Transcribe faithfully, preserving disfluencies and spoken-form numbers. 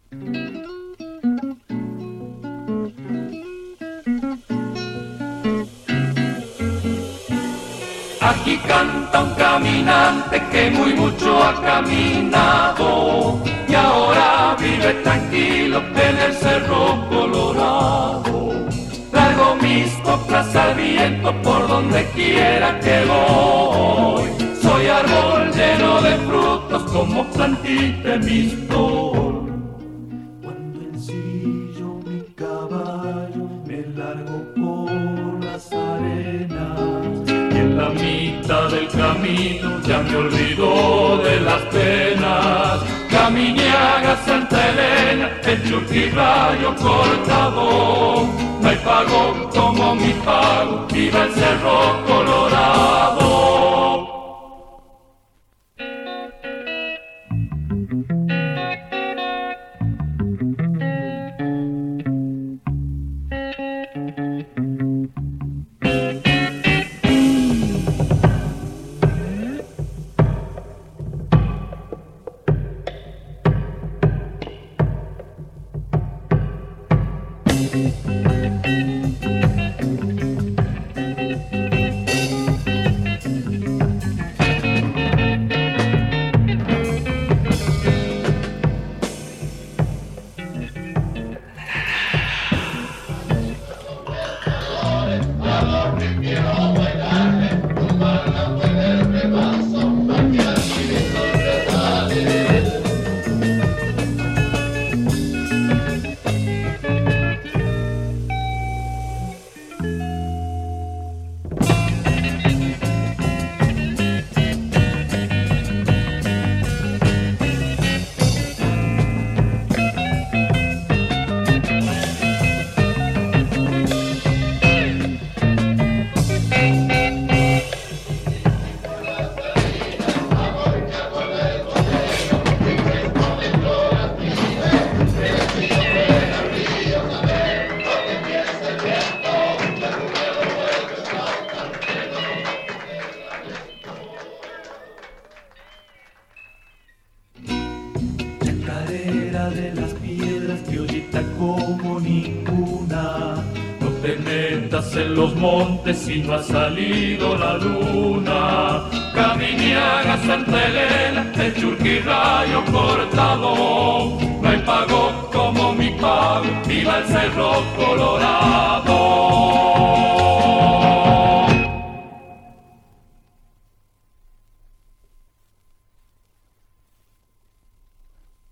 Aquí canta un caminante que muy mucho ha caminado y ahora vive tranquilo en el Cerro Colorado. Largo mis coplas al viento por donde quiera que voy. Soy árbol lleno de frutos como plantita mistol. Cuando ensillo mi caballo me largo por las arenas. En la mitad del camino ya me olvidó de las penas. Caminiaga, Santa Elena, el Churquirrayo cortado. No hay pago como mi pago, viva el Cerro Colorado. De las piedras criollita como ninguna. No te metas en los montes si no ha salido la luna. Caminiaga, Santa Elena, el Churquirrayo cortado. No hay pago como mi pago, viva el Cerro Colorado.